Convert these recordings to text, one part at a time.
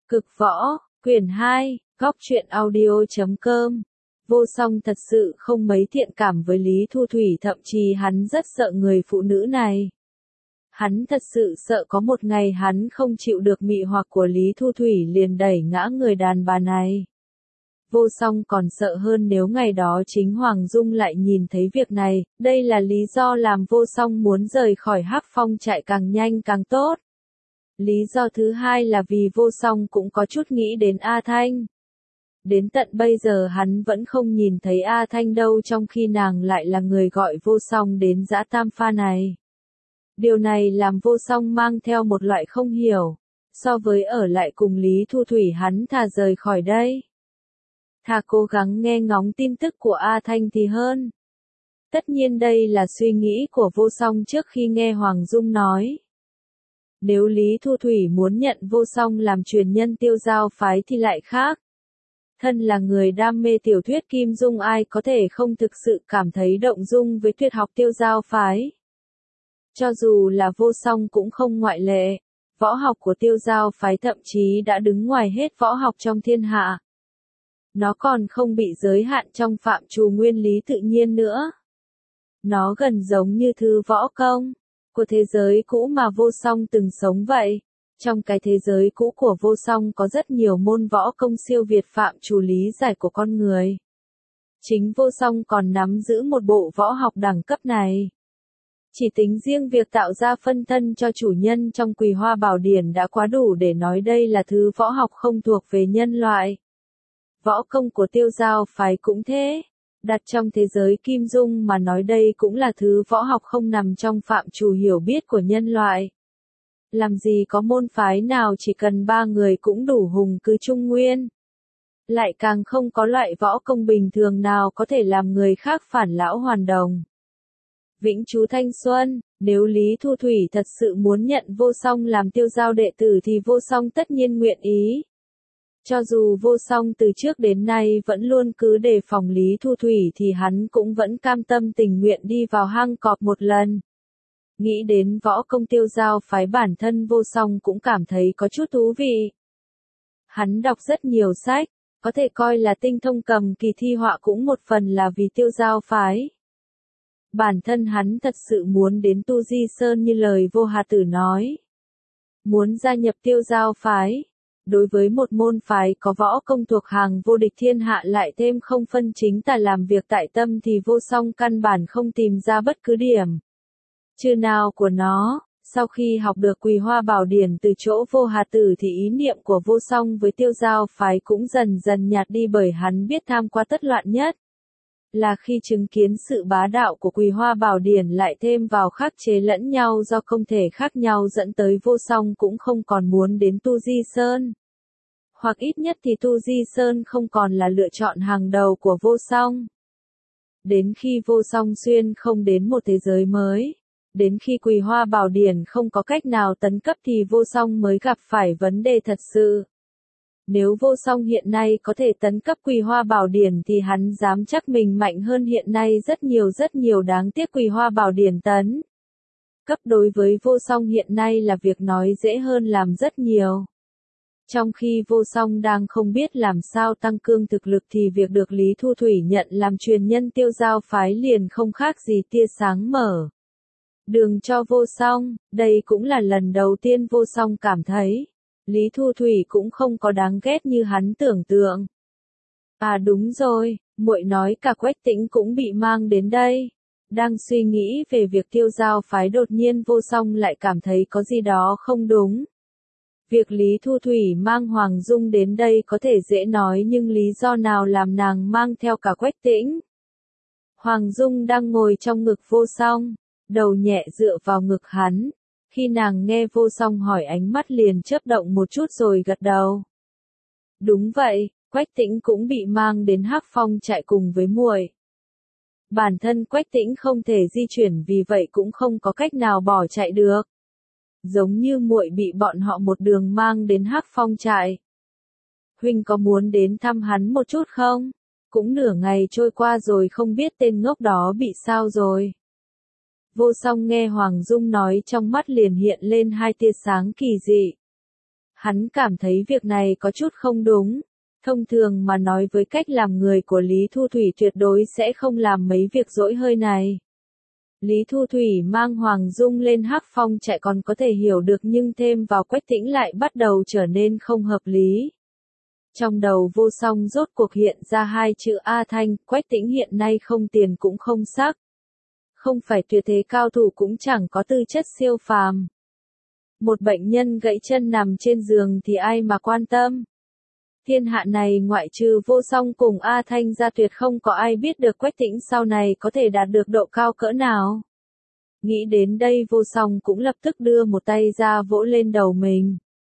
Cực võ, quyển 2, góc truyện audio.com. Vô Song thật sự không mấy thiện cảm với Lý Thu Thủy, thậm chí hắn rất sợ người phụ nữ này. Hắn thật sự sợ có một ngày hắn không chịu được mị hoặc của Lý Thu Thủy liền đẩy ngã người đàn bà này. Vô Song còn sợ hơn nếu ngày đó chính Hoàng Dung lại nhìn thấy việc này, đây là lý do làm Vô Song muốn rời khỏi Hắc Phong trại càng nhanh càng tốt. Lý do thứ hai là vì Vô Song cũng có chút nghĩ đến A Thanh. Đến tận bây giờ hắn vẫn không nhìn thấy A Thanh đâu, trong khi nàng lại là người gọi Vô Song đến dã tam pha này. Điều này làm Vô Song mang theo một loại không hiểu. So với ở lại cùng Lý Thu Thủy, hắn thà rời khỏi đây. Thà cố gắng nghe ngóng tin tức của A Thanh thì hơn. Tất nhiên đây là suy nghĩ của Vô Song trước khi nghe Hoàng Dung nói. Nếu Lý Thu Thủy muốn nhận Vô Song làm truyền nhân Tiêu Giao phái thì lại khác. Thân là người đam mê tiểu thuyết Kim Dung, ai có thể không thực sự cảm thấy động dung với tuyệt học Tiêu Giao phái. Cho dù là Vô Song cũng không ngoại lệ. Võ học của Tiêu Giao phái thậm chí đã đứng ngoài hết võ học trong thiên hạ. Nó còn không bị giới hạn trong phạm trù nguyên lý tự nhiên nữa. Nó gần giống như thứ võ công của thế giới cũ mà Vô Song từng sống vậy. Trong cái thế giới cũ của Vô Song có rất nhiều môn võ công siêu việt phạm trù lý giải của con người. Chính Vô Song còn nắm giữ một bộ võ học đẳng cấp này. Chỉ tính riêng việc tạo ra phân thân cho chủ nhân trong Quỳ Hoa Bảo Điển đã quá đủ để nói đây là thứ võ học không thuộc về nhân loại. Võ công của Tiêu Giao phái cũng thế. Đặt trong thế giới Kim Dung mà nói đây cũng là thứ võ học không nằm trong phạm trù hiểu biết của nhân loại. Làm gì có môn phái nào chỉ cần 3 người cũng đủ hùng cứ Trung Nguyên. Lại càng không có loại võ công bình thường nào có thể làm người khác phản lão hoàn đồng. Vĩnh Chú Thanh Xuân, nếu Lý Thu Thủy thật sự muốn nhận Vô Song làm Tiêu Giao đệ tử thì Vô Song tất nhiên nguyện ý. Cho dù Vô Song từ trước đến nay vẫn luôn cứ đề phòng Lý Thu Thủy thì hắn cũng vẫn cam tâm tình nguyện đi vào hang cọp một lần. Nghĩ đến võ công Tiêu Giao phái, bản thân Vô Song cũng cảm thấy có chút thú vị. Hắn đọc rất nhiều sách, có thể coi là tinh thông cầm kỳ thi họa cũng một phần là vì Tiêu Giao phái. Bản thân hắn thật sự muốn đến Tu Di Sơn như lời Vô Hà Tử nói. Muốn gia nhập Tiêu Giao phái. Đối với một môn phái có võ công thuộc hàng vô địch thiên hạ lại thêm không phân chính tà làm việc tại tâm thì Vô Song căn bản không tìm ra bất cứ điểm chư nào của nó. Sau khi học được Quỳ Hoa Bảo Điển từ chỗ Vô Hà Tử thì ý niệm của Vô Song với Tiêu Giao phái cũng dần dần nhạt đi, bởi hắn biết tham qua tất loạn nhất là khi chứng kiến sự bá đạo của Quỳ Hoa Bảo Điển lại thêm vào khắc chế lẫn nhau do công thể khác nhau dẫn tới Vô Song cũng không còn muốn đến Tu Di Sơn. Hoặc ít nhất thì Tu Di Sơn không còn là lựa chọn hàng đầu của Vô Song. Đến khi Vô Song xuyên không đến một thế giới mới, đến khi Quỳ Hoa Bảo Điển không có cách nào tấn cấp thì Vô Song mới gặp phải vấn đề thật sự. Nếu Vô Song hiện nay có thể tấn cấp Quỳ Hoa Bảo Điển thì hắn dám chắc mình mạnh hơn hiện nay rất nhiều, đáng tiếc Quỳ Hoa Bảo Điển tấn cấp đối với Vô Song hiện nay là việc nói dễ hơn làm rất nhiều. Trong khi Vô Song đang không biết làm sao tăng cường thực lực thì việc được Lý Thu Thủy nhận làm truyền nhân Tiêu Giao phái liền không khác gì tia sáng mở đường cho Vô Song. Đây cũng là lần đầu tiên Vô Song cảm thấy Lý Thu Thủy cũng không có đáng ghét như hắn tưởng tượng. À đúng rồi, muội nói cả Quách Tĩnh cũng bị mang đến đây. Đang suy nghĩ về việc Tiêu Giao phái, đột nhiên Vô Song lại cảm thấy có gì đó không đúng. Việc Lý Thu Thủy mang Hoàng Dung đến đây có thể dễ nói, nhưng lý do nào làm nàng mang theo cả Quách Tĩnh? Hoàng Dung đang ngồi trong ngực Vô Song, đầu nhẹ dựa vào ngực hắn. Khi nàng nghe Vô Song hỏi, ánh mắt liền chớp động một chút rồi gật đầu. Đúng vậy, Quách Tĩnh cũng bị mang đến Hắc Phong trại cùng với muội. Bản thân Quách Tĩnh không thể di chuyển, vì vậy cũng không có cách nào bỏ chạy được. Giống như muội bị bọn họ một đường mang đến Hắc Phong trại. Huynh có muốn đến thăm hắn một chút không? Cũng nửa ngày trôi qua rồi không biết tên ngốc đó bị sao rồi. Vô Song nghe Hoàng Dung nói, trong mắt liền hiện lên hai tia sáng kỳ dị. Hắn cảm thấy việc này có chút không đúng. Thông thường mà nói với cách làm người của Lý Thu Thủy tuyệt đối sẽ không làm mấy việc dỗi hơi này. Lý Thu Thủy mang Hoàng Dung lên Hắc Phong trại còn có thể hiểu được nhưng thêm vào Quách Tĩnh lại bắt đầu trở nên không hợp lý. Trong đầu Vô Song rốt cuộc hiện ra hai chữ A Thanh, Quách Tĩnh hiện nay không tiền cũng không sắc. Không phải tuyệt thế cao thủ cũng chẳng có tư chất siêu phàm. Một bệnh nhân gãy chân nằm trên giường thì ai mà quan tâm. Thiên hạ này ngoại trừ Vô Song cùng A Thanh ra tuyệt không có ai biết được Quách Tĩnh sau này có thể đạt được độ cao cỡ nào. Nghĩ đến đây Vô Song cũng lập tức đưa một tay ra vỗ lên đầu mình.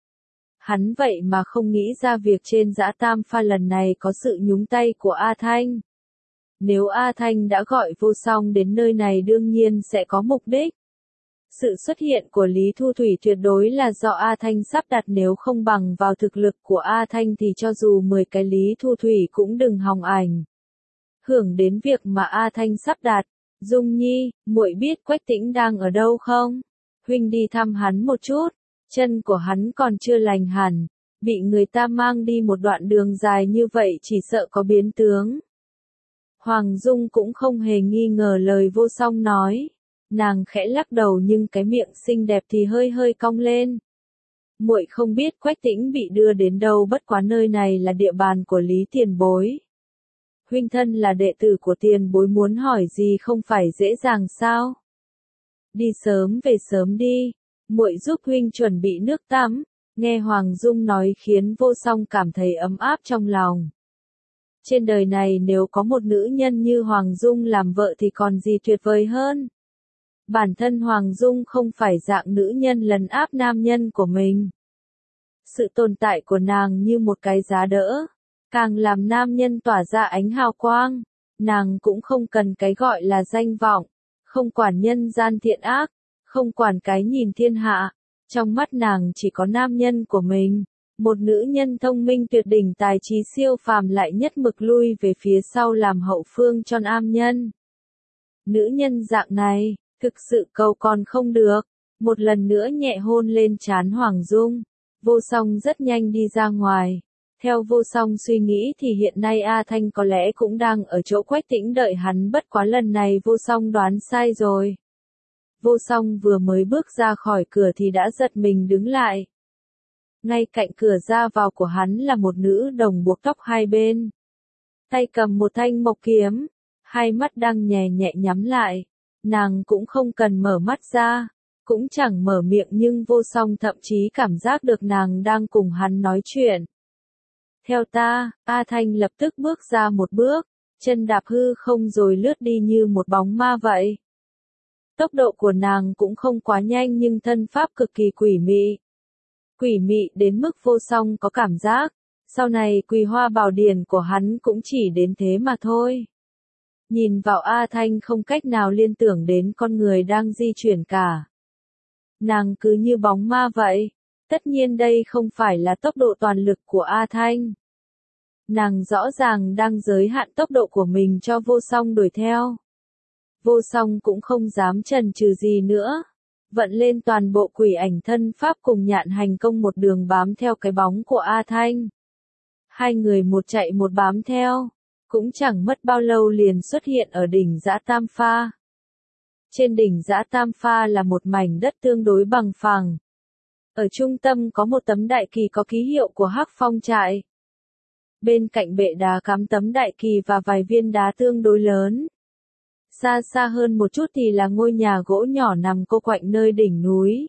Hắn vậy mà không nghĩ ra việc trên Dã Tam Pha lần này có sự nhúng tay của A Thanh. Nếu A Thanh đã gọi Vô Song đến nơi này đương nhiên sẽ có mục đích. Sự xuất hiện của Lý Thu Thủy tuyệt đối là do A Thanh sắp đặt, nếu không bằng vào thực lực của A Thanh thì cho dù 10 cái Lý Thu Thủy cũng đừng hòng ảnh hưởng đến việc mà A Thanh sắp đặt. Dung Nhi, muội biết Quách Tĩnh đang ở đâu không? Huynh đi thăm hắn một chút, chân của hắn còn chưa lành hẳn, bị người ta mang đi một đoạn đường dài như vậy chỉ sợ có biến tướng. Hoàng Dung cũng không hề nghi ngờ lời Vô Song nói. Nàng khẽ lắc đầu nhưng cái miệng xinh đẹp thì hơi hơi cong lên. Muội không biết Quách Tĩnh bị đưa đến đâu, bất quá nơi này là địa bàn của Lý tiền bối. Huynh thân là đệ tử của tiền bối, muốn hỏi gì không phải dễ dàng sao? Đi sớm về sớm đi, muội giúp huynh chuẩn bị nước tắm. Nghe Hoàng Dung nói khiến Vô Song cảm thấy ấm áp trong lòng. Trên đời này nếu có một nữ nhân như Hoàng Dung làm vợ thì còn gì tuyệt vời hơn. Bản thân Hoàng Dung không phải dạng nữ nhân lấn áp nam nhân của mình. Sự tồn tại của nàng như một cái giá đỡ, càng làm nam nhân tỏa ra ánh hào quang. Nàng cũng không cần cái gọi là danh vọng, không quản nhân gian thiện ác, không quản cái nhìn thiên hạ. Trong mắt nàng chỉ có nam nhân của mình. Một nữ nhân thông minh tuyệt đỉnh, tài trí siêu phàm lại nhất mực lui về phía sau làm hậu phương cho nam nhân. Nữ nhân dạng này, thực sự cầu còn không được. Một lần nữa nhẹ hôn lên trán Hoàng Dung. Vô Song rất nhanh đi ra ngoài. Theo Vô Song suy nghĩ thì hiện nay A Thanh có lẽ cũng đang ở chỗ Quách Tĩnh đợi hắn, bất quá lần này Vô Song đoán sai rồi. Vô Song vừa mới bước ra khỏi cửa thì đã giật mình đứng lại. Ngay cạnh cửa ra vào của hắn là một nữ đồng buộc tóc hai bên. Tay cầm một thanh mộc kiếm, hai mắt đang nhè nhẹ nhắm lại. Nàng cũng không cần mở mắt ra, cũng chẳng mở miệng nhưng Vô Song thậm chí cảm giác được nàng đang cùng hắn nói chuyện. Theo ta, A Thanh lập tức bước ra một bước, chân đạp hư không rồi lướt đi như một bóng ma vậy. Tốc độ của nàng cũng không quá nhanh nhưng thân pháp cực kỳ quỷ mị. Quỷ mị đến mức Vô Song có cảm giác, sau này Quỳ Hoa Bảo Điển của hắn cũng chỉ đến thế mà thôi. Nhìn vào A Thanh không cách nào liên tưởng đến con người đang di chuyển cả. Nàng cứ như bóng ma vậy. Tất nhiên đây không phải là tốc độ toàn lực của A Thanh. Nàng rõ ràng đang giới hạn tốc độ của mình cho Vô Song đuổi theo. Vô Song cũng không dám chần chừ gì nữa. Vận lên toàn bộ quỷ ảnh thân pháp cùng Nhạn Hành Công một đường bám theo cái bóng của A Thanh. Hai người một chạy một bám theo. Cũng chẳng mất bao lâu liền xuất hiện ở đỉnh Dã Tam Pha. Trên đỉnh Dã Tam Pha là một mảnh đất tương đối bằng phẳng. Ở trung tâm có một tấm đại kỳ có ký hiệu của Hắc Phong trại. Bên cạnh bệ đá cắm tấm đại kỳ và vài viên đá tương đối lớn. Xa xa hơn một chút thì là ngôi nhà gỗ nhỏ nằm cô quạnh nơi đỉnh núi.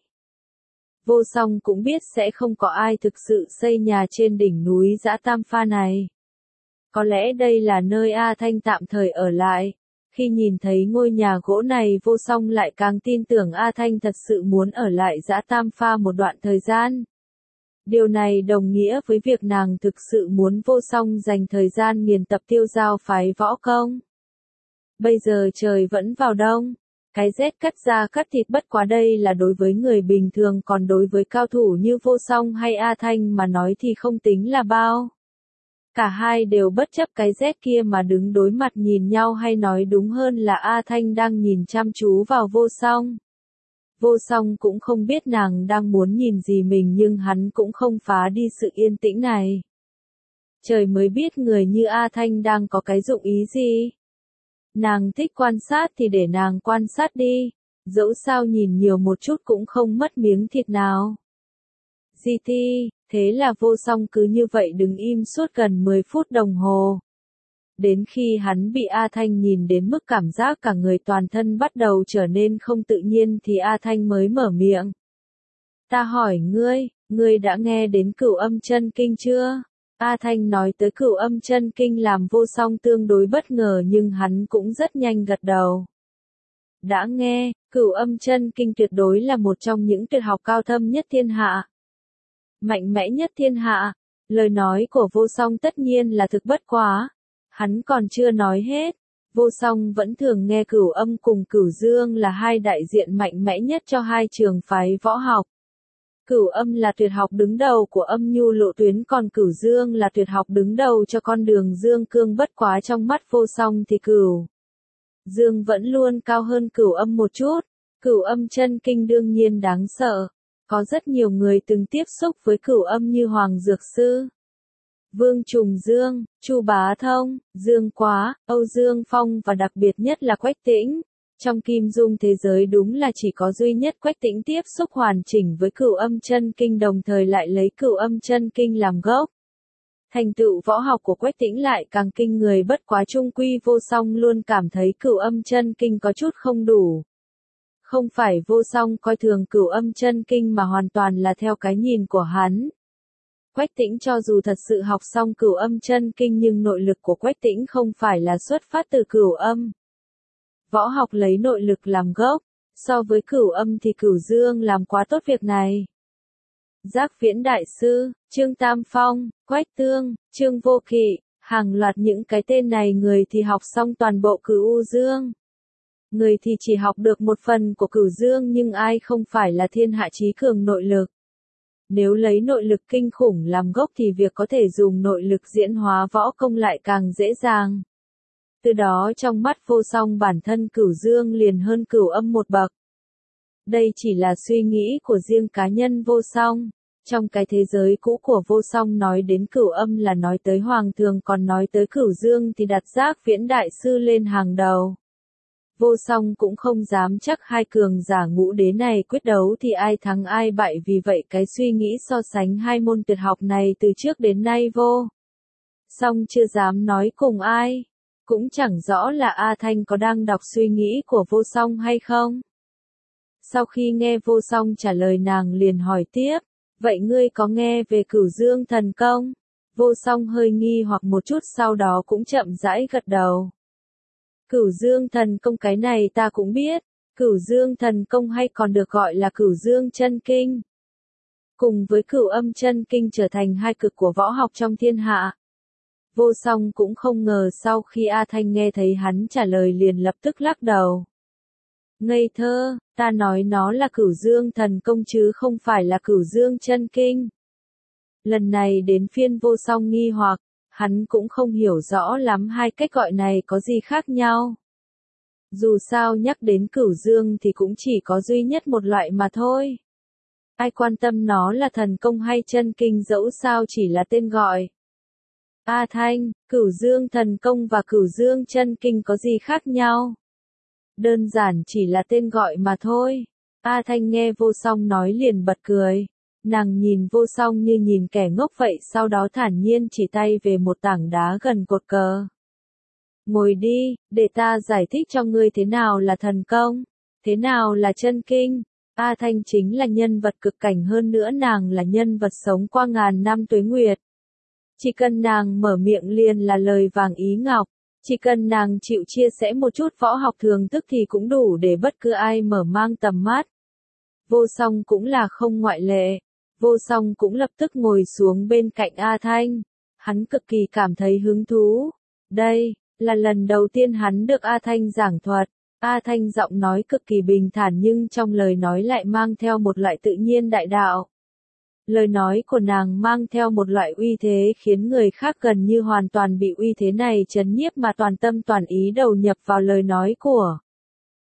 Vô Song cũng biết sẽ không có ai thực sự xây nhà trên đỉnh núi Dã Tam Pha này. Có lẽ đây là nơi A Thanh tạm thời ở lại. Khi nhìn thấy ngôi nhà gỗ này Vô Song lại càng tin tưởng A Thanh thật sự muốn ở lại Dã Tam Pha một đoạn thời gian. Điều này đồng nghĩa với việc nàng thực sự muốn Vô Song dành thời gian nghiền tập Tiêu Giao phái võ công. Bây giờ trời vẫn vào đông, cái rét cắt da cắt thịt, bất quá đây là đối với người bình thường, còn đối với cao thủ như Vô Song hay A Thanh mà nói thì không tính là bao. Cả hai đều bất chấp cái rét kia mà đứng đối mặt nhìn nhau, hay nói đúng hơn là A Thanh đang nhìn chăm chú vào Vô Song. Vô song cũng không biết nàng đang muốn nhìn gì mình nhưng hắn cũng không phá đi sự yên tĩnh này. Trời mới biết người như A Thanh đang có cái dụng ý gì. Nàng thích quan sát thì để nàng quan sát đi, dẫu sao nhìn nhiều một chút cũng không mất miếng thịt nào. Di Ti, thế là Vô Song cứ như vậy đứng im suốt gần 10 phút đồng hồ. Đến khi hắn bị A Thanh nhìn đến mức cảm giác cả người toàn thân bắt đầu trở nên không tự nhiên thì A Thanh mới mở miệng. Ta hỏi ngươi đã nghe đến Cửu Âm Chân Kinh chưa? A Thanh nói tới Cửu Âm Chân Kinh làm Vô Song tương đối bất ngờ nhưng hắn cũng rất nhanh gật đầu. Đã nghe, Cửu Âm Chân Kinh tuyệt đối là một trong những tuyệt học cao thâm nhất thiên hạ. Mạnh mẽ nhất thiên hạ. Lời nói của Vô Song tất nhiên là thực bất quá. Hắn còn chưa nói hết. Vô Song vẫn thường nghe Cửu Âm cùng Cửu Dương là hai đại diện mạnh mẽ nhất cho hai trường phái võ học. Cửu Âm là tuyệt học đứng đầu của âm nhu lộ tuyến còn Cửu Dương là tuyệt học đứng đầu cho con đường dương cương bất quá trong mắt Vô Song thì Cửu Dương vẫn luôn cao hơn Cửu Âm một chút. Cửu Âm Chân Kinh đương nhiên đáng sợ. Có rất nhiều người từng tiếp xúc với Cửu Âm như Hoàng Dược Sư, Vương Trùng Dương, Chu Bá Thông, Dương Quá, Âu Dương Phong và đặc biệt nhất là Quách Tĩnh. Trong Kim Dung thế giới đúng là chỉ có duy nhất Quách Tĩnh tiếp xúc hoàn chỉnh với Cửu Âm Chân Kinh đồng thời lại lấy Cửu Âm Chân Kinh làm gốc. Thành tựu võ học của Quách Tĩnh lại càng kinh người bất quá chung quy Vô Song luôn cảm thấy Cửu Âm Chân Kinh có chút không đủ. Không phải Vô Song coi thường Cửu Âm Chân Kinh mà hoàn toàn là theo cái nhìn của hắn. Quách Tĩnh cho dù thật sự học xong Cửu Âm Chân Kinh nhưng nội lực của Quách Tĩnh không phải là xuất phát từ Cửu Âm. Võ học lấy nội lực làm gốc, so với Cửu Âm thì Cửu Dương làm quá tốt việc này. Giác Viễn Đại Sư, Trương Tam Phong, Quách Tương, Trương Vô Kỵ, hàng loạt những cái tên này người thì học xong toàn bộ Cửu Dương. Người thì chỉ học được một phần của Cửu Dương nhưng ai không phải là thiên hạ chí cường nội lực. Nếu lấy nội lực kinh khủng làm gốc thì việc có thể dùng nội lực diễn hóa võ công lại càng dễ dàng. Từ đó trong mắt Vô Song bản thân Cửu Dương liền hơn Cửu Âm một bậc. Đây chỉ là suy nghĩ của riêng cá nhân Vô Song. Trong cái thế giới cũ của Vô Song nói đến Cửu Âm là nói tới Hoàng Thường còn nói tới Cửu Dương thì đặt Giác Viễn Đại Sư lên hàng đầu. Vô Song cũng không dám chắc hai cường giả ngũ đế này quyết đấu thì ai thắng ai bại vì vậy cái suy nghĩ so sánh hai môn tuyệt học này từ trước đến nay Vô Song chưa dám nói cùng ai. Cũng chẳng rõ là A Thanh có đang đọc suy nghĩ của Vô Song hay không. Sau khi nghe Vô Song trả lời nàng liền hỏi tiếp, vậy ngươi có nghe về Cửu Dương thần công? Vô Song hơi nghi hoặc một chút sau đó cũng chậm rãi gật đầu. Cửu Dương thần công cái này ta cũng biết, Cửu Dương thần công hay còn được gọi là Cửu Dương chân kinh. Cùng với Cửu Âm chân kinh trở thành hai cực của võ học trong thiên hạ. Vô Song cũng không ngờ sau khi A Thanh nghe thấy hắn trả lời liền lập tức lắc đầu. Ngây thơ, ta nói nó là Cửu Dương thần công chứ không phải là Cửu Dương chân kinh. Lần này đến phiên Vô Song nghi hoặc. Hắn cũng không hiểu rõ lắm hai cách gọi này có gì khác nhau. Dù sao nhắc đến Cửu Dương thì cũng chỉ có duy nhất một loại mà thôi. Ai quan tâm nó là thần công hay chân kinh dẫu sao chỉ là tên gọi. A Thanh, Cửu Dương thần công và Cửu Dương chân kinh có gì khác nhau? Đơn giản chỉ là tên gọi mà thôi. A Thanh nghe Vô Song nói liền bật cười. Nàng nhìn Vô Song như nhìn kẻ ngốc vậy sau đó thản nhiên chỉ tay về một tảng đá gần cột cờ. Ngồi đi, để ta giải thích cho ngươi thế nào là thần công, thế nào là chân kinh. A Thanh chính là nhân vật cực cảnh hơn nữa nàng là nhân vật sống qua ngàn năm tuế nguyệt. Chỉ cần nàng mở miệng liền là lời vàng ý ngọc, chỉ cần nàng chịu chia sẻ một chút võ học thường thức thì cũng đủ để bất cứ ai mở mang tầm mắt. Vô Song cũng là không ngoại lệ. Vô Song cũng lập tức ngồi xuống bên cạnh A Thanh. Hắn cực kỳ cảm thấy hứng thú. Đây là lần đầu tiên hắn được A Thanh giảng thuật. A Thanh giọng nói cực kỳ bình thản nhưng trong lời nói lại mang theo một loại tự nhiên đại đạo. Lời nói của nàng mang theo một loại uy thế khiến người khác gần như hoàn toàn bị uy thế này chấn nhiếp mà toàn tâm toàn ý đầu nhập vào lời nói của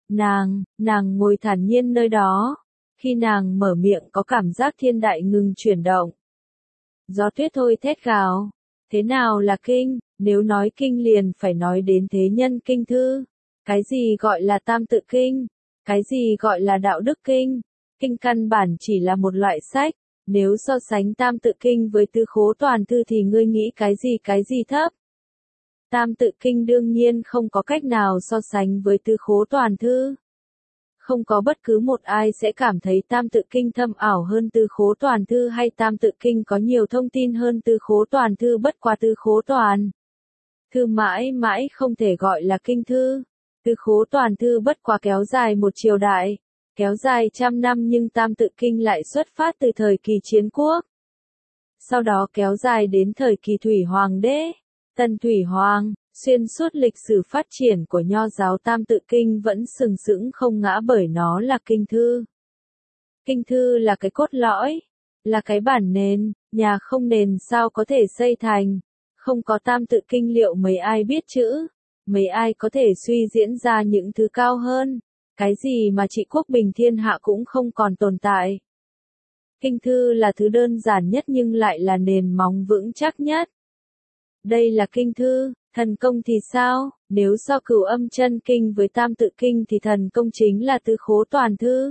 Nàng ngồi thản nhiên nơi đó. Khi nàng mở miệng có cảm giác thiên đại ngừng chuyển động. Gió tuyết thôi thét gào. Thế nào là kinh? Nếu nói kinh liền phải nói đến thế nhân kinh thư. Cái gì gọi là tam tự kinh? Cái gì gọi là đạo đức kinh? Kinh căn bản chỉ là một loại sách. Nếu so sánh tam tự kinh với tứ khố toàn thư thì ngươi nghĩ cái gì thấp? Tam tự kinh đương nhiên không có cách nào so sánh với tứ khố toàn thư. Không có bất cứ một ai sẽ cảm thấy tam tự kinh thâm ảo hơn tứ khố toàn thư hay tam tự kinh có nhiều thông tin hơn tứ khố toàn thư, bất quá tứ khố toàn thư mãi mãi không thể gọi là kinh thư. Tứ khố toàn thư bất quá kéo dài một triều đại, kéo dài trăm năm, nhưng tam tự kinh lại xuất phát từ thời kỳ chiến quốc. Sau đó kéo dài đến thời kỳ Thủy Hoàng đế, Tần Thủy Hoàng. Xuyên suốt lịch sử phát triển của Nho giáo tam tự kinh vẫn sừng sững không ngã bởi nó là kinh thư. Kinh thư là cái cốt lõi, là cái bản nền, nhà không nền sao có thể xây thành. Không có tam tự kinh liệu mấy ai biết chữ, mấy ai có thể suy diễn ra những thứ cao hơn. Cái gì mà trị quốc bình thiên hạ cũng không còn tồn tại. Kinh thư là thứ đơn giản nhất nhưng lại là nền móng vững chắc nhất. Đây là kinh thư. Thần công thì sao? Nếu so Cửu Âm Chân Kinh với Tam Tự Kinh thì thần công chính là tứ khố toàn thư.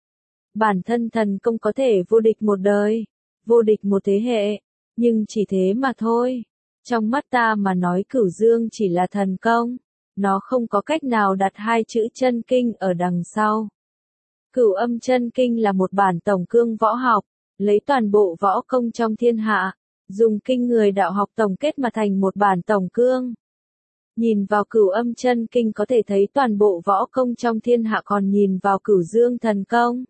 Bản thân thần công có thể vô địch một đời, vô địch một thế hệ, nhưng chỉ thế mà thôi. Trong mắt ta mà nói Cửu Dương chỉ là thần công, nó không có cách nào đặt hai chữ chân kinh ở đằng sau. Cửu Âm Chân Kinh là một bản tổng cương võ học, lấy toàn bộ võ công trong thiên hạ, dùng kinh người đạo học tổng kết mà thành một bản tổng cương. Nhìn vào Cửu Âm Chân Kinh có thể thấy toàn bộ võ công trong thiên hạ, còn nhìn vào Cửu Dương thần công,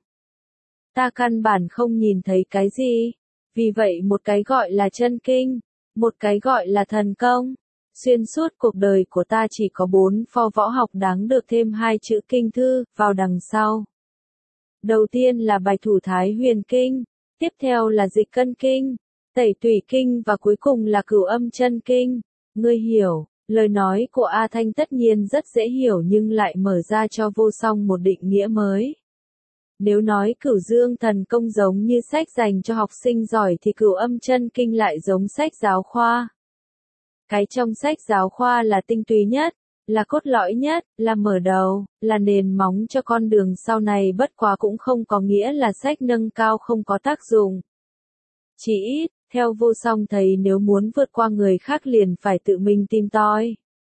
ta căn bản không nhìn thấy cái gì. Vì vậy một cái gọi là chân kinh, một cái gọi là thần công. Xuyên suốt cuộc đời của ta chỉ có 4 pho võ học đáng được thêm hai chữ kinh thư vào đằng sau. Đầu tiên là Bạch Thủ Thái Huyền Kinh, tiếp theo là Dịch Cân Kinh, Tẩy Tùy Kinh và cuối cùng là Cửu Âm Chân Kinh. Ngươi hiểu, lời nói của A Thanh tất nhiên rất dễ hiểu nhưng lại mở ra cho Vô Song một định nghĩa mới. Nếu nói Cửu Dương thần công giống như sách dành cho học sinh giỏi thì Cửu Âm Chân Kinh lại giống sách giáo khoa. Cái trong sách giáo khoa là tinh túy nhất, là cốt lõi nhất, là mở đầu, là nền móng cho con đường sau này, bất quá cũng không có nghĩa là sách nâng cao không có tác dụng. Chỉ ít, theo Vô Song thấy nếu muốn vượt qua người khác liền phải tự mình tìm tòi.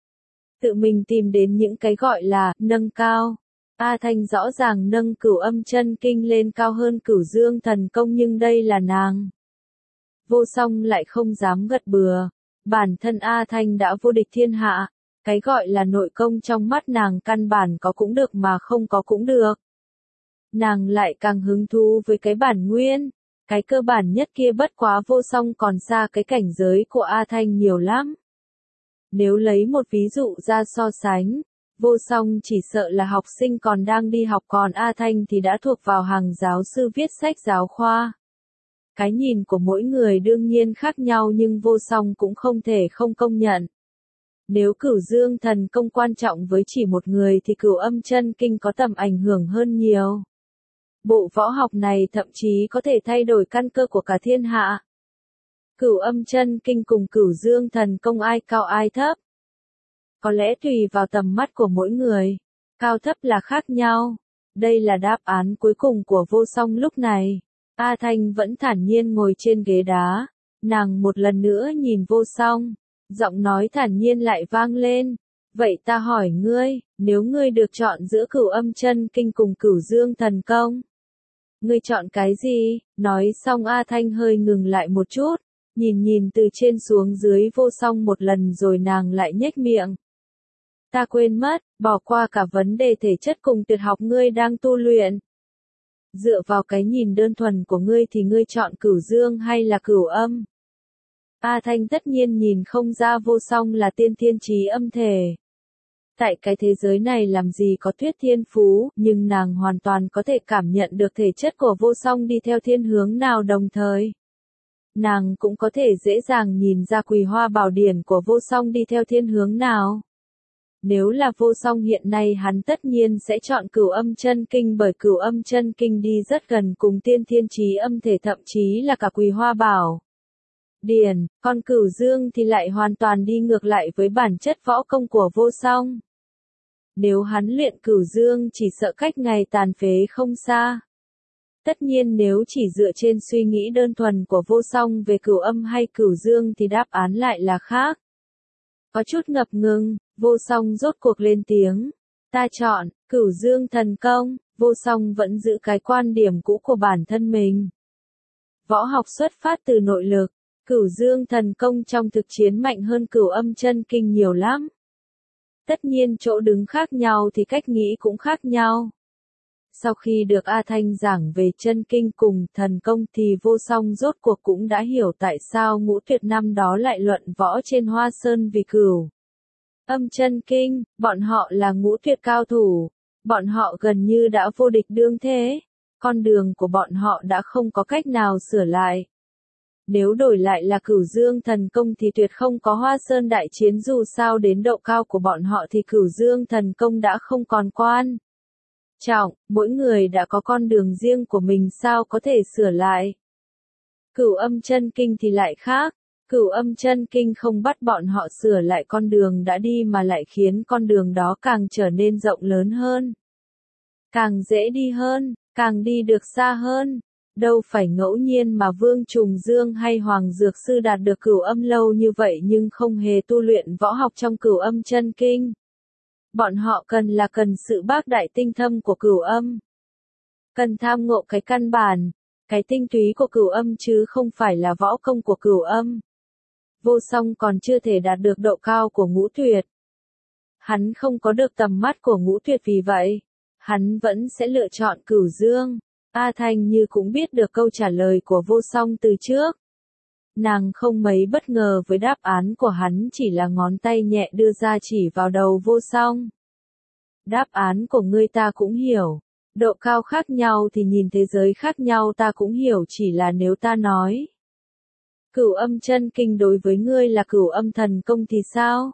Tự mình tìm đến những cái gọi là nâng cao. A Thanh rõ ràng nâng Cửu Âm Chân Kinh lên cao hơn Cửu Dương thần công nhưng đây là nàng. Vô Song lại không dám gật bừa. Bản thân A Thanh đã vô địch thiên hạ. Cái gọi là nội công trong mắt nàng căn bản có cũng được mà không có cũng được. Nàng lại càng hứng thú với cái bản nguyên. Cái cơ bản nhất kia, bất quá Vô Song còn xa cái cảnh giới của A Thanh nhiều lắm. Nếu lấy một ví dụ ra so sánh, Vô Song chỉ sợ là học sinh còn đang đi học, còn A Thanh thì đã thuộc vào hàng giáo sư viết sách giáo khoa. Cái nhìn của mỗi người đương nhiên khác nhau nhưng Vô Song cũng không thể không công nhận. Nếu Cửu Dương thần công quan trọng với chỉ một người thì Cửu Âm Chân Kinh có tầm ảnh hưởng hơn nhiều. Bộ võ học này thậm chí có thể thay đổi căn cơ của cả thiên hạ. Cửu Âm Chân Kinh cùng Cửu Dương thần công ai cao ai thấp? Có lẽ tùy vào tầm mắt của mỗi người, cao thấp là khác nhau. Đây là đáp án cuối cùng của Vô Song lúc này. A Thanh vẫn thản nhiên ngồi trên ghế đá. Nàng một lần nữa nhìn Vô Song, giọng nói thản nhiên lại vang lên. Vậy ta hỏi ngươi, nếu ngươi được chọn giữa Cửu Âm Chân Kinh cùng Cửu Dương thần công, ngươi chọn cái gì? Nói xong A Thanh hơi ngừng lại một chút, nhìn từ trên xuống dưới Vô Song một lần rồi nàng lại nhếch miệng. Ta quên mất, bỏ qua cả vấn đề thể chất cùng tuyệt học ngươi đang tu luyện. Dựa vào cái nhìn đơn thuần của ngươi thì ngươi chọn Cửu Dương hay là Cửu Âm? A Thanh tất nhiên nhìn không ra Vô Song là tiên thiên chí âm thể. Tại cái thế giới này làm gì có thuyết thiên phú, nhưng nàng hoàn toàn có thể cảm nhận được thể chất của Vô Song đi theo thiên hướng nào, đồng thời nàng cũng có thể dễ dàng nhìn ra Quỳ Hoa Bảo Điển của Vô Song đi theo thiên hướng nào. Nếu là vô song hiện nay hắn tất nhiên sẽ chọn Cửu Âm Chân Kinh, bởi Cửu Âm Chân Kinh đi rất gần cùng Tiên Thiên Chí Âm Thể, thậm chí là cả Quỳ Hoa Bảo Điển, còn Cửu Dương thì lại hoàn toàn đi ngược lại với bản chất võ công của vô song. Nếu hắn luyện Cửu Dương chỉ sợ cách ngày tàn phế không xa. Tất nhiên nếu chỉ dựa trên suy nghĩ đơn thuần của vô song về Cửu Âm hay Cửu Dương thì đáp án lại là khác. Có chút ngập ngừng, vô song rốt cuộc lên tiếng. Ta chọn Cửu Dương Thần Công. Vô song vẫn giữ cái quan điểm cũ của bản thân mình. Võ học xuất phát từ nội lực. Cửu Dương Thần Công trong thực chiến mạnh hơn Cửu Âm Chân Kinh nhiều lắm. Tất nhiên chỗ đứng khác nhau thì cách nghĩ cũng khác nhau. Sau khi được A Thanh giảng về chân kinh cùng thần công thì vô song rốt cuộc cũng đã hiểu tại sao Ngũ Tuyệt năm đó lại luận võ trên Hoa Sơn vì Cửu Âm Chân Kinh, bọn họ là Ngũ Tuyệt cao thủ, bọn họ gần như đã vô địch đương thế, con đường của bọn họ đã không có cách nào sửa lại. Nếu đổi lại là Cửu Dương Thần Công thì tuyệt không có Hoa Sơn đại chiến, dù sao đến độ cao của bọn họ thì Cửu Dương Thần Công đã không còn quan trọng, mỗi người đã có con đường riêng của mình, sao có thể sửa lại. Cửu Âm Chân Kinh thì lại khác, Cửu Âm Chân Kinh không bắt bọn họ sửa lại con đường đã đi mà lại khiến con đường đó càng trở nên rộng lớn hơn, càng dễ đi hơn, càng đi được xa hơn. Đâu phải ngẫu nhiên mà Vương Trùng Dương hay Hoàng Dược Sư đạt được Cửu Âm lâu như vậy nhưng không hề tu luyện võ học trong Cửu Âm Chân Kinh. Bọn họ cần sự bác đại tinh thâm của Cửu Âm. Cần tham ngộ cái căn bản, cái tinh túy của Cửu Âm chứ không phải là võ công của Cửu Âm. Vô song còn chưa thể đạt được độ cao của Ngũ Tuyệt. Hắn không có được tầm mắt của Ngũ Tuyệt, vì vậy, hắn vẫn sẽ lựa chọn Cửu Dương. A Thanh như cũng biết được câu trả lời của vô song từ trước. Nàng không mấy bất ngờ với đáp án của hắn, chỉ là ngón tay nhẹ đưa ra chỉ vào đầu vô song. Đáp án của ngươi ta cũng hiểu. Độ cao khác nhau thì nhìn thế giới khác nhau ta cũng hiểu, chỉ là nếu ta nói Cửu Âm Chân Kinh đối với ngươi là Cửu Âm Thần Công thì sao?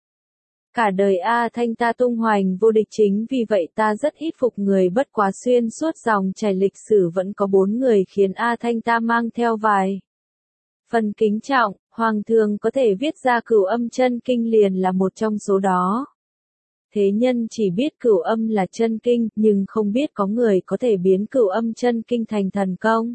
Cả đời A Thanh ta tung hoành vô địch, chính vì vậy ta rất ít phục người, bất quá xuyên suốt dòng chảy lịch sử vẫn có 4 người khiến A Thanh ta mang theo vài phần kính trọng. Hoàng thường có thể viết ra Cửu Âm Chân Kinh liền là một trong số đó. Thế nhân chỉ biết Cửu Âm là chân kinh, nhưng không biết có người có thể biến Cửu Âm Chân Kinh thành thần công.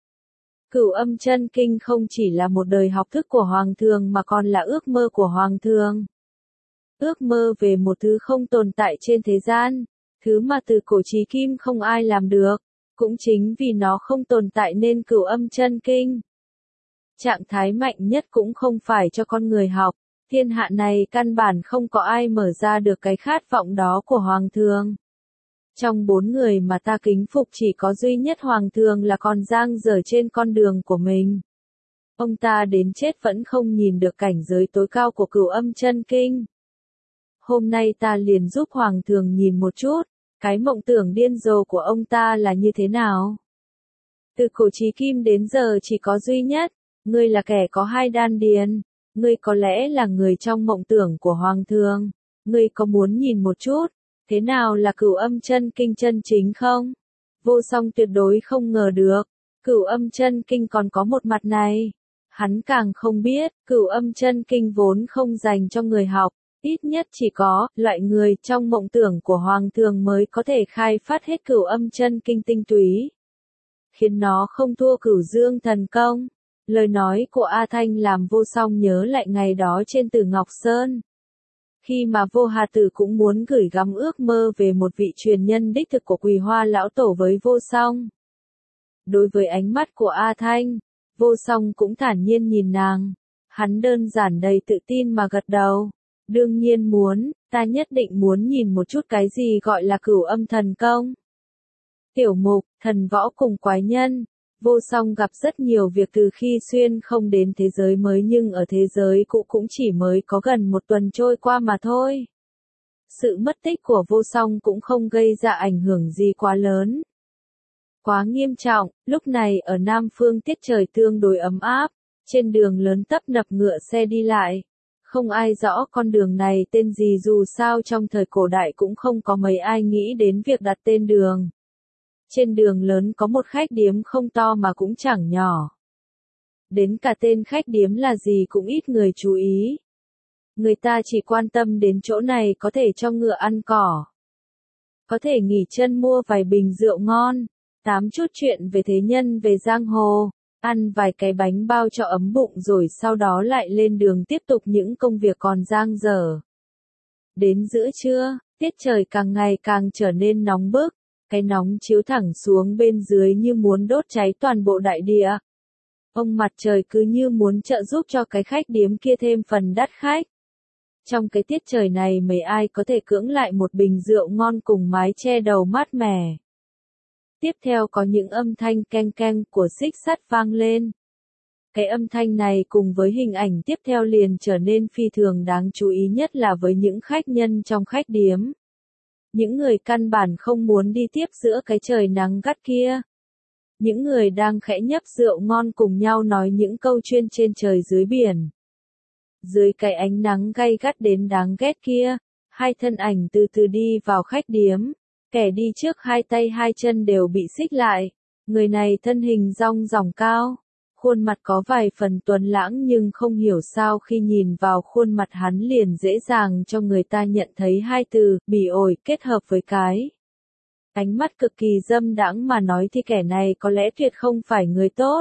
Cửu Âm Chân Kinh không chỉ là một đời học thức của Hoàng thường mà còn là ước mơ của Hoàng thường. Ước mơ về một thứ không tồn tại trên thế gian, thứ mà từ cổ chí kim không ai làm được. Cũng chính vì nó không tồn tại nên Cửu Âm Chân Kinh, trạng thái mạnh nhất cũng không phải cho con người học. Thiên hạ này căn bản không có ai mở ra được cái khát vọng đó của Hoàng thường. Trong 4 người mà ta kính phục chỉ có duy nhất Hoàng thường là còn dang dở trên con đường của mình. Ông ta đến chết vẫn không nhìn được cảnh giới tối cao của Cửu Âm Chân Kinh. Hôm nay ta liền giúp Hoàng thường nhìn một chút, cái mộng tưởng điên rồ của ông ta là như thế nào. Từ cổ chí kim đến giờ chỉ có duy nhất, ngươi là kẻ có 2 đan điền, ngươi có lẽ là người trong mộng tưởng của Hoàng thường. Ngươi có muốn nhìn một chút, thế nào là Cửu Âm Chân Kinh chân chính không? Vô song tuyệt đối không ngờ được, Cửu Âm Chân Kinh còn có một mặt này. Hắn càng không biết, Cửu Âm Chân Kinh vốn không dành cho người học. Ít nhất chỉ có loại người trong mộng tưởng của Hoàng thường mới có thể khai phát hết Cửu Âm Chân Kinh tinh túy, khiến nó không thua Cửu Dương Thần Công. Lời nói của A Thanh làm vô song nhớ lại ngày đó trên Tử Ngọc Sơn. Khi mà Vô Hà Tử cũng muốn gửi gắm ước mơ về một vị truyền nhân đích thực của Quỳ Hoa Lão Tổ với vô song. Đối với ánh mắt của A Thanh, vô song cũng thản nhiên nhìn nàng. Hắn đơn giản đầy tự tin mà gật đầu. Đương nhiên muốn, ta nhất định muốn nhìn một chút cái gì gọi là Cửu Âm Thần Công. Tiểu mục, thần võ cùng quái nhân. Vô song gặp rất nhiều việc từ khi xuyên không đến thế giới mới, nhưng ở thế giới cũ cũng chỉ mới có gần 1 tuần trôi qua mà thôi. Sự mất tích của vô song cũng không gây ra ảnh hưởng gì quá lớn, quá nghiêm trọng. Lúc này ở Nam Phương tiết trời tương đối ấm áp, trên đường lớn tấp nập ngựa xe đi lại. Không ai rõ con đường này tên gì, dù sao trong thời cổ đại cũng không có mấy ai nghĩ đến việc đặt tên đường. Trên đường lớn có một khách điếm không to mà cũng chẳng nhỏ. Đến cả tên khách điếm là gì cũng ít người chú ý. Người ta chỉ quan tâm đến chỗ này có thể cho ngựa ăn cỏ, có thể nghỉ chân mua vài bình rượu ngon, tám chút chuyện về thế nhân về giang hồ, ăn vài cái bánh bao cho ấm bụng rồi sau đó lại lên đường tiếp tục những công việc còn dang dở. Đến giữa trưa, tiết trời càng ngày càng trở nên nóng bức, cái nóng chiếu thẳng xuống bên dưới như muốn đốt cháy toàn bộ đại địa. Ông mặt trời cứ như muốn trợ giúp cho cái khách điếm kia thêm phần đắt khách. Trong cái tiết trời này mấy ai có thể cưỡng lại một bình rượu ngon cùng mái che đầu mát mẻ. Tiếp theo có những âm thanh keng keng của xích sắt vang lên. Cái âm thanh này cùng với hình ảnh tiếp theo liền trở nên phi thường đáng chú ý, nhất là với những khách nhân trong khách điếm. Những người căn bản không muốn đi tiếp giữa cái trời nắng gắt kia. Những người đang khẽ nhấp rượu ngon cùng nhau nói những câu chuyện trên trời dưới biển. Dưới cái ánh nắng gay gắt đến đáng ghét kia, hai thân ảnh từ từ đi vào khách điếm. Kẻ đi trước hai tay hai chân đều bị xích lại. Người này thân hình dong dỏng cao. Khuôn mặt có vài phần tuấn lãng nhưng không hiểu sao khi nhìn vào khuôn mặt hắn liền dễ dàng cho người ta nhận thấy hai từ, bỉ ổi, kết hợp với cái ánh mắt cực kỳ dâm đãng mà nói thì kẻ này có lẽ tuyệt không phải người tốt.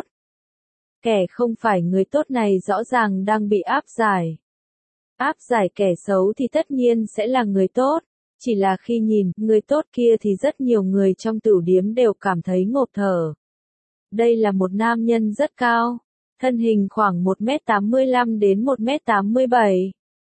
Kẻ không phải người tốt này rõ ràng đang bị áp giải. Áp giải kẻ xấu thì tất nhiên sẽ là người tốt. Chỉ là khi nhìn người tốt kia thì rất nhiều người trong tửu điếm đều cảm thấy ngộp thở. Đây là một nam nhân rất cao, thân hình khoảng 1m85 đến 1m87.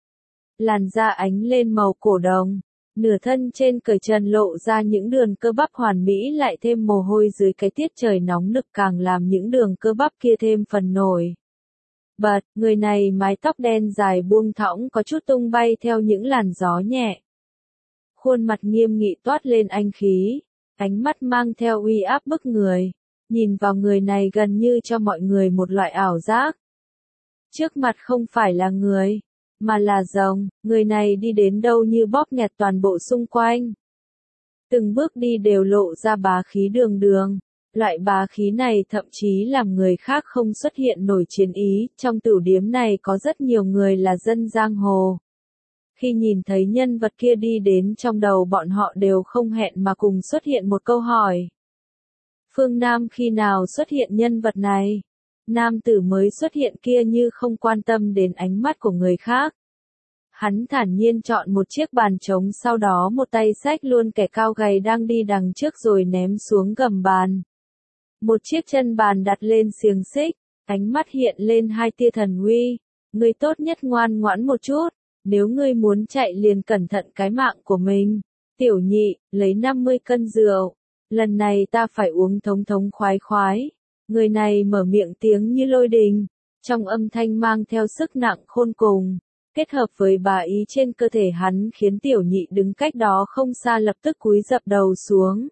Làn da ánh lên màu cổ đồng, nửa thân trên cởi trần lộ ra những đường cơ bắp hoàn mỹ, lại thêm mồ hôi dưới cái tiết trời nóng nực càng làm những đường cơ bắp kia thêm phần nổi bật. Người này mái tóc đen dài buông thõng có chút tung bay theo những làn gió nhẹ. Khuôn mặt nghiêm nghị toát lên anh khí, ánh mắt mang theo uy áp bức người. Nhìn vào người này gần như cho mọi người một loại ảo giác. Trước mặt không phải là người, mà là rồng. Người này đi đến đâu như bóp nghẹt toàn bộ xung quanh. Từng bước đi đều lộ ra bá khí đường đường. Loại bá khí này thậm chí làm người khác không xuất hiện nổi chiến ý. Trong tửu điếm này có rất nhiều người là dân giang hồ. Khi nhìn thấy nhân vật kia đi đến, trong đầu bọn họ đều không hẹn mà cùng xuất hiện một câu hỏi. Phương Nam khi nào xuất hiện nhân vật này? Nam tử mới xuất hiện kia như không quan tâm đến ánh mắt của người khác. Hắn thản nhiên chọn một chiếc bàn trống, sau đó một tay xách luôn kẻ cao gầy đang đi đằng trước rồi ném xuống gầm bàn. Một chiếc chân bàn đặt lên xiềng xích, ánh mắt hiện lên hai tia thần uy. Ngươi tốt nhất ngoan ngoãn một chút, nếu ngươi muốn chạy liền cẩn thận cái mạng của mình. Tiểu nhị, lấy 50 cân rượu. Lần này ta phải uống thống thống khoái khoái. Người này mở miệng tiếng như lôi đình, trong âm thanh mang theo sức nặng khôn cùng, kết hợp với bá ý trên cơ thể hắn khiến tiểu nhị đứng cách đó không xa lập tức cúi dập đầu xuống.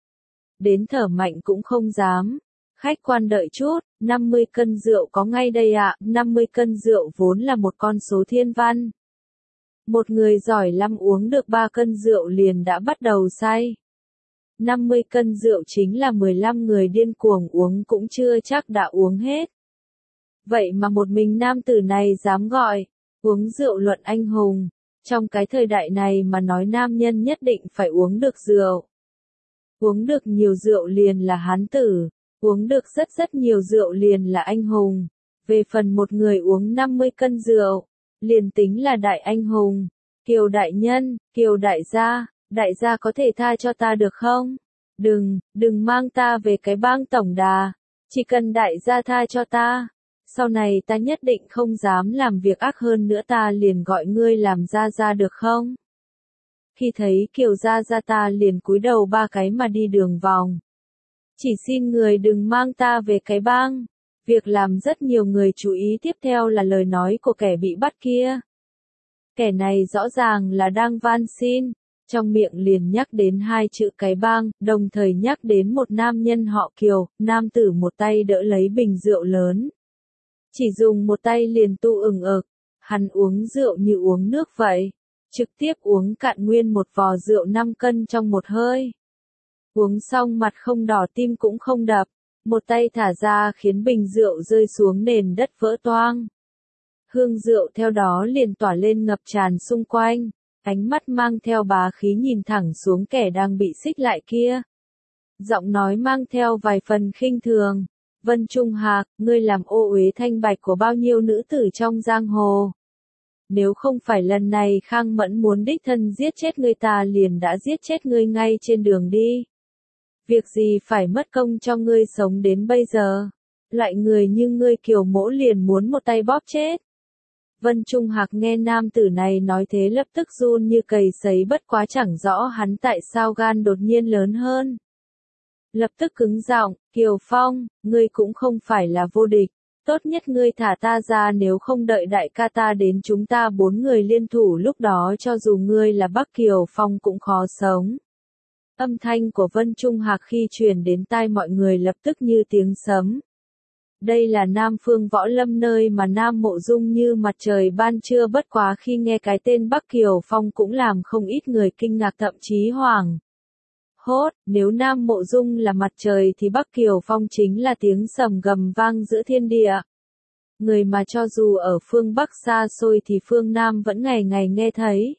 Đến thở mạnh cũng không dám. Khách quan đợi chút, 50 cân rượu có ngay đây ạ. 50 cân rượu vốn là một con số thiên văn. Một người giỏi lắm uống được 3 cân rượu liền đã bắt đầu say. 50 cân rượu chính là 15 người điên cuồng uống cũng chưa chắc đã uống hết. Vậy mà một mình nam tử này dám gọi uống rượu luận anh hùng. Trong cái thời đại này mà nói nam nhân nhất định phải uống được rượu. Uống được nhiều rượu liền là hán tử, uống được rất nhiều rượu liền là anh hùng. Về phần một người uống 50 cân rượu, liền tính là đại anh hùng. Kiều đại nhân, Kiều đại gia có thể tha cho ta được không? Đừng mang ta về cái bang tổng đà, chỉ cần đại gia tha cho ta. Sau này ta nhất định không dám làm việc ác hơn nữa, ta liền gọi ngươi làm gia được không? Khi thấy Kiều gia ta liền cúi đầu 3 cái mà đi đường vòng. Chỉ xin người đừng mang ta về cái bang. Việc làm rất nhiều người chú ý tiếp theo là lời nói của kẻ bị bắt kia. Kẻ này rõ ràng là đang van xin, trong miệng liền nhắc đến 2 chữ cái bang, đồng thời nhắc đến một nam nhân họ Kiều. Nam tử một tay đỡ lấy bình rượu lớn, chỉ dùng một tay liền tu ừng ực, Hắn uống rượu như uống nước vậy, trực tiếp uống cạn nguyên một vò rượu 5 cân trong một hơi. Uống xong mặt không đỏ tim cũng không đập, một tay thả ra khiến bình rượu rơi xuống nền đất vỡ toang. Hương rượu theo đó liền tỏa lên ngập tràn xung quanh, ánh mắt mang theo bá khí nhìn thẳng xuống kẻ đang bị xích lại kia. Giọng nói mang theo vài phần khinh thường. Vân Trung Hạc, ngươi làm ô uế thanh bạch của bao nhiêu nữ tử trong giang hồ. Nếu không phải lần này Khang Mẫn muốn đích thân giết chết ngươi ta liền đã giết chết ngươi ngay trên đường đi. Việc gì phải mất công cho ngươi sống đến bây giờ. Loại người như ngươi Kiều Mỗ liền muốn một tay bóp chết. Vân Trung Hạc nghe nam tử này nói thế lập tức run như cầy sấy, bất quá chẳng rõ hắn tại sao gan đột nhiên lớn hơn. Lập tức cứng giọng, Kiều Phong, ngươi cũng không phải là vô địch, tốt nhất ngươi thả ta ra, nếu không đợi đại ca ta đến chúng ta 4 người liên thủ lúc đó cho dù ngươi là Bắc Kiều Phong cũng khó sống. Âm thanh của Vân Trung Hạc khi truyền đến tai mọi người lập tức như tiếng sấm. Đây là Nam Phương Võ Lâm, nơi mà Nam Mộ Dung như mặt trời ban trưa, bất quá khi nghe cái tên Bắc Kiều Phong cũng làm không ít người kinh ngạc thậm chí hoảng hốt. Nếu Nam Mộ Dung là mặt trời thì Bắc Kiều Phong chính là tiếng sầm gầm vang giữa thiên địa. Người mà cho dù ở phương Bắc xa xôi thì phương Nam vẫn ngày ngày nghe thấy.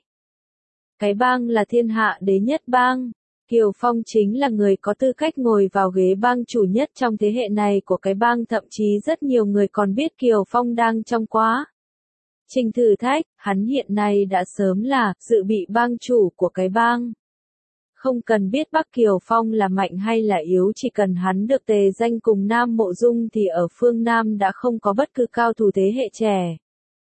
Cái bang là thiên hạ đế nhất bang. Kiều Phong chính là người có tư cách ngồi vào ghế bang chủ nhất trong thế hệ này của cái bang, thậm chí rất nhiều người còn biết Kiều Phong đang trong quá trình thử thách, hắn hiện nay đã sớm là dự bị bang chủ của cái bang. Không cần biết Bắc Kiều Phong là mạnh hay là yếu, chỉ cần hắn được tề danh cùng Nam Mộ Dung thì ở phương Nam đã không có bất cứ cao thủ thế hệ trẻ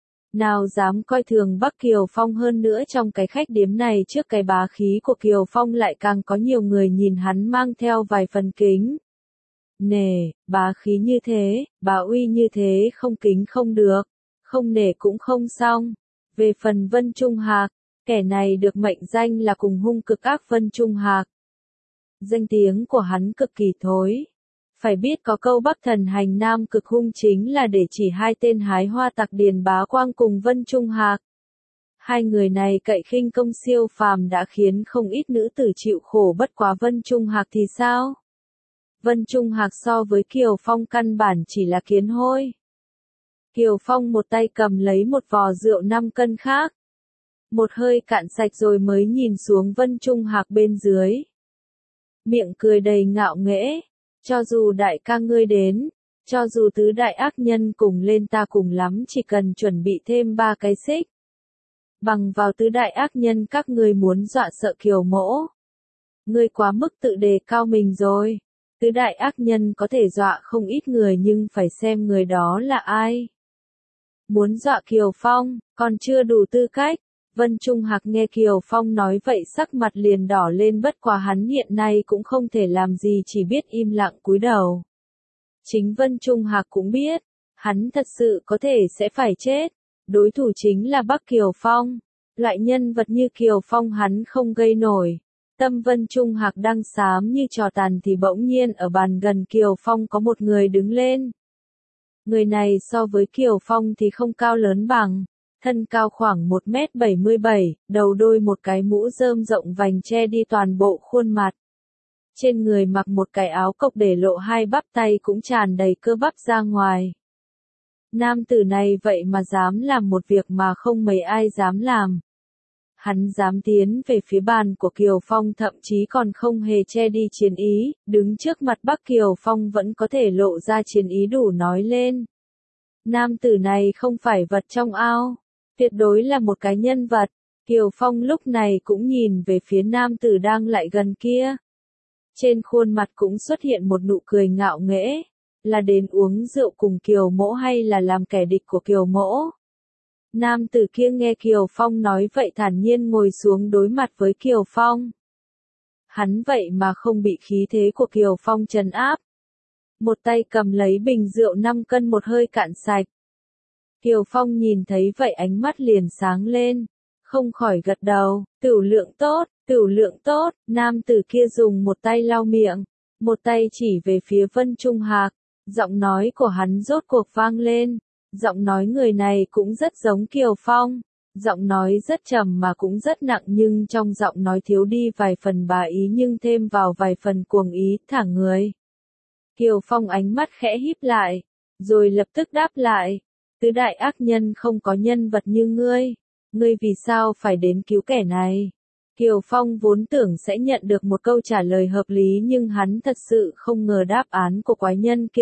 nào dám coi thường Bắc Kiều Phong. Hơn nữa trong cái khách điếm này, trước cái bá khí của Kiều Phong lại càng có nhiều người nhìn hắn mang theo vài phần kính nể. Bá khí như thế, bá uy như thế, không kính không được, không nể cũng không xong. Về phần Vân Trung Hạc, kẻ này được mệnh danh là cùng hung cực ác Vân Trung Hạc. Danh tiếng của hắn cực kỳ thối. Phải biết có câu Bắc thần hành Nam cực hung chính là để chỉ hai tên hái hoa tặc Điền Bá Quang cùng Vân Trung Hạc. Hai người này cậy khinh công siêu phàm đã khiến không ít nữ tử chịu khổ, bất quá Vân Trung Hạc thì sao? Vân Trung Hạc so với Kiều Phong căn bản chỉ là kiến hôi. Kiều Phong một tay cầm lấy một vò rượu 5 cân khác. Một hơi cạn sạch rồi mới nhìn xuống Vân Trung Hạc bên dưới. Miệng cười đầy ngạo nghễ. Cho dù đại ca ngươi đến, cho dù tứ đại ác nhân cùng lên, ta cùng lắm chỉ cần chuẩn bị thêm 3 cái xích. Bằng vào tứ đại ác nhân các ngươi muốn dọa sợ Kiều Mỗ. Ngươi quá mức tự đề cao mình rồi. Tứ đại ác nhân có thể dọa không ít người nhưng phải xem người đó là ai. Muốn dọa Kiều Phong, còn chưa đủ tư cách. Vân Trung Hạc nghe Kiều Phong nói vậy sắc mặt liền đỏ lên, bất quá hắn hiện nay cũng không thể làm gì, chỉ biết im lặng cúi đầu. Chính Vân Trung Hạc cũng biết, hắn thật sự có thể sẽ phải chết. Đối thủ chính là Bắc Kiều Phong. Loại nhân vật như Kiều Phong hắn không gây nổi. Tâm Vân Trung Hạc đang xám như trò tàn thì bỗng nhiên ở bàn gần Kiều Phong có một người đứng lên. Người này so với Kiều Phong thì không cao lớn bằng. Thân cao khoảng 1m77, đầu đôi một cái mũ rơm rộng vành che đi toàn bộ khuôn mặt. Trên người mặc một cái áo cộc để lộ hai bắp tay cũng tràn đầy cơ bắp ra ngoài. Nam tử này vậy mà dám làm một việc mà không mấy ai dám làm. Hắn dám tiến về phía bàn của Kiều Phong, thậm chí còn không hề che đi chiến ý, đứng trước mặt Bắc Kiều Phong vẫn có thể lộ ra chiến ý đủ nói lên. Nam tử này không phải vật trong ao. Tuyệt đối là một cái nhân vật. Kiều Phong lúc này cũng nhìn về phía nam tử đang lại gần kia. Trên khuôn mặt cũng xuất hiện một nụ cười ngạo nghễ. Là đến uống rượu cùng Kiều Mỗ hay là làm kẻ địch của Kiều Mỗ? Nam tử kia nghe Kiều Phong nói vậy thản nhiên ngồi xuống đối mặt với Kiều Phong. Hắn vậy mà không bị khí thế của Kiều Phong trấn áp. Một tay cầm lấy bình rượu 5 cân một hơi cạn sạch. Kiều Phong nhìn thấy vậy ánh mắt liền sáng lên, không khỏi gật đầu. Tửu lượng tốt, nam tử kia dùng một tay lau miệng, một tay chỉ về phía Vân Trung Hạc, giọng nói của hắn rốt cuộc vang lên. Giọng nói người này cũng rất giống Kiều Phong. Giọng nói rất trầm mà cũng rất nặng, nhưng trong giọng nói thiếu đi vài phần bá ý nhưng thêm vào vài phần cuồng ý, thả người. Kiều Phong ánh mắt khẽ híp lại, rồi lập tức đáp lại. Tứ đại ác nhân không có nhân vật như ngươi. Ngươi vì sao phải đến cứu kẻ này? Kiều Phong vốn tưởng sẽ nhận được một câu trả lời hợp lý, nhưng hắn thật sự không ngờ đáp án của quái nhân kia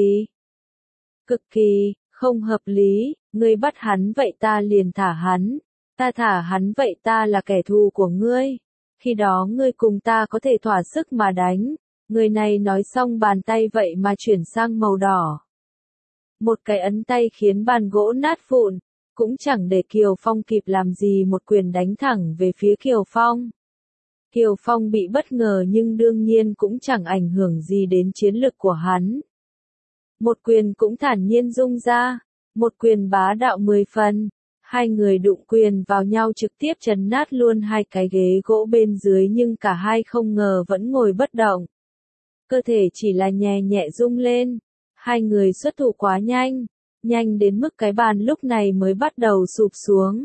cực kỳ không hợp lý. Ngươi bắt hắn vậy ta liền thả hắn. Ta thả hắn vậy ta là kẻ thù của ngươi. Khi đó ngươi cùng ta có thể thỏa sức mà đánh. Người này nói xong bàn tay vậy mà chuyển sang màu đỏ. Một cái ấn tay khiến bàn gỗ nát vụn. Cũng chẳng để Kiều Phong kịp làm gì, một quyền đánh thẳng về phía Kiều Phong. Kiều Phong bị bất ngờ nhưng đương nhiên cũng chẳng ảnh hưởng gì đến chiến lực của hắn. Một quyền cũng thản nhiên dung ra, một quyền bá đạo 10 phần. Hai người đụng quyền vào nhau trực tiếp chấn nát luôn hai cái ghế gỗ bên dưới, nhưng cả hai không ngờ vẫn ngồi bất động. Cơ thể chỉ là nhẹ nhẹ rung lên. Hai người xuất thủ quá nhanh đến mức cái bàn lúc này mới bắt đầu sụp xuống.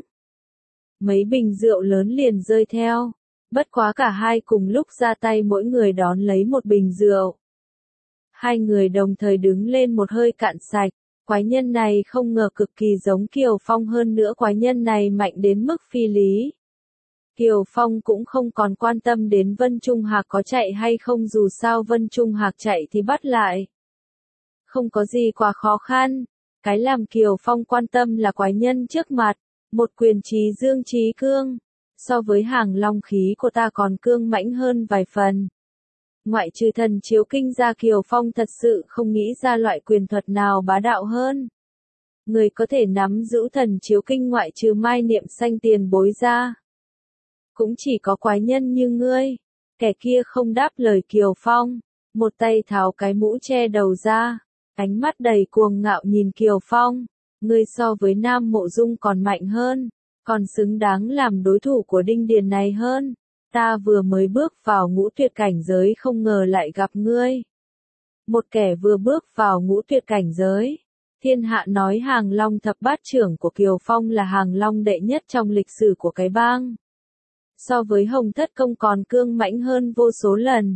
Mấy bình rượu lớn liền rơi theo. Bất quá cả hai cùng lúc ra tay, mỗi người đón lấy một bình rượu. Hai người đồng thời đứng lên một hơi cạn sạch. Quái nhân này không ngờ cực kỳ giống Kiều Phong, hơn nữa quái nhân này mạnh đến mức phi lý. Kiều Phong cũng không còn quan tâm đến Vân Trung Hạc có chạy hay không, dù sao Vân Trung Hạc chạy thì bắt lại. Không có gì quá khó khăn. Cái làm Kiều Phong quan tâm là quái nhân trước mặt. Một quyền trí dương trí cương. So với Hàng Long khí của ta còn cương mãnh hơn vài phần. Ngoại trừ thần chiếu kinh ra, Kiều Phong thật sự không nghĩ ra loại quyền thuật nào bá đạo hơn. Người có thể nắm giữ thần chiếu kinh ngoại trừ Mai Niệm Xanh tiền bối ra. Cũng chỉ có quái nhân như ngươi. Kẻ kia không đáp lời Kiều Phong. Một tay tháo cái mũ che đầu ra. Ánh mắt đầy cuồng ngạo nhìn Kiều Phong. Ngươi so với Nam Mộ Dung còn mạnh hơn. Còn xứng đáng làm đối thủ của Đinh Điền này hơn. Ta vừa mới bước vào ngũ tuyệt cảnh giới, không ngờ lại gặp ngươi. Một kẻ vừa bước vào ngũ tuyệt cảnh giới. Thiên hạ nói Hàng Long thập bát trưởng của Kiều Phong là Hàng Long đệ nhất trong lịch sử của cái bang. So với Hồng Thất Công còn cương mãnh hơn vô số lần.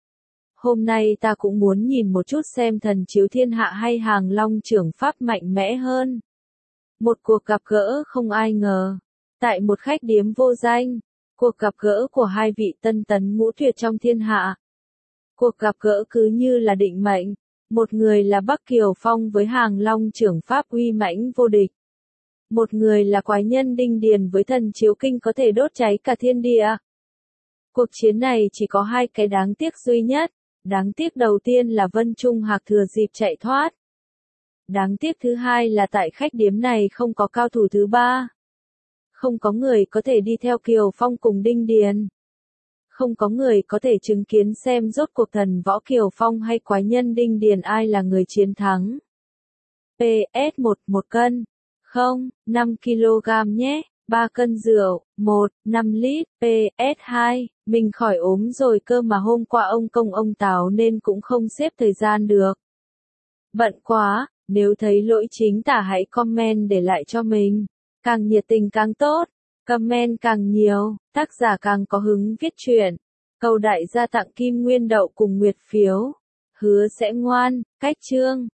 Hôm nay ta cũng muốn nhìn một chút xem thần chiếu thiên hạ hay Hàng Long trưởng pháp mạnh mẽ hơn. Một cuộc gặp gỡ không ai ngờ. Tại một khách điếm vô danh. Cuộc gặp gỡ của hai vị tân tấn ngũ tuyệt trong thiên hạ. Cuộc gặp gỡ cứ như là định mệnh. Một người là Bắc Kiều Phong với Hàng Long trưởng pháp uy mãnh vô địch. Một người là quái nhân Đinh Điền với thần chiếu kinh có thể đốt cháy cả thiên địa. Cuộc chiến này chỉ có hai cái đáng tiếc duy nhất. Đáng tiếc đầu tiên là Vân Trung Hạc thừa dịp chạy thoát. Đáng tiếc thứ hai là tại khách điếm này không có cao thủ thứ ba. Không có người có thể đi theo Kiều Phong cùng Đinh Điền. Không có người có thể chứng kiến xem rốt cuộc thần võ Kiều Phong hay quái nhân Đinh Điền ai là người chiến thắng. PS1 1 cân. 5 kg nhé. 3 cân rượu. 5 lít. PS2. Mình khỏi ốm rồi cơ mà hôm qua ông Công ông Táo nên cũng không xếp thời gian được. Bận quá. Nếu thấy lỗi chính tả hãy comment để lại cho mình. Càng nhiệt tình càng tốt. Comment càng nhiều, tác giả càng có hứng viết truyện. Cầu đại gia tặng Kim Nguyên Đậu cùng Nguyệt phiếu. Hứa sẽ ngoan, cách chương.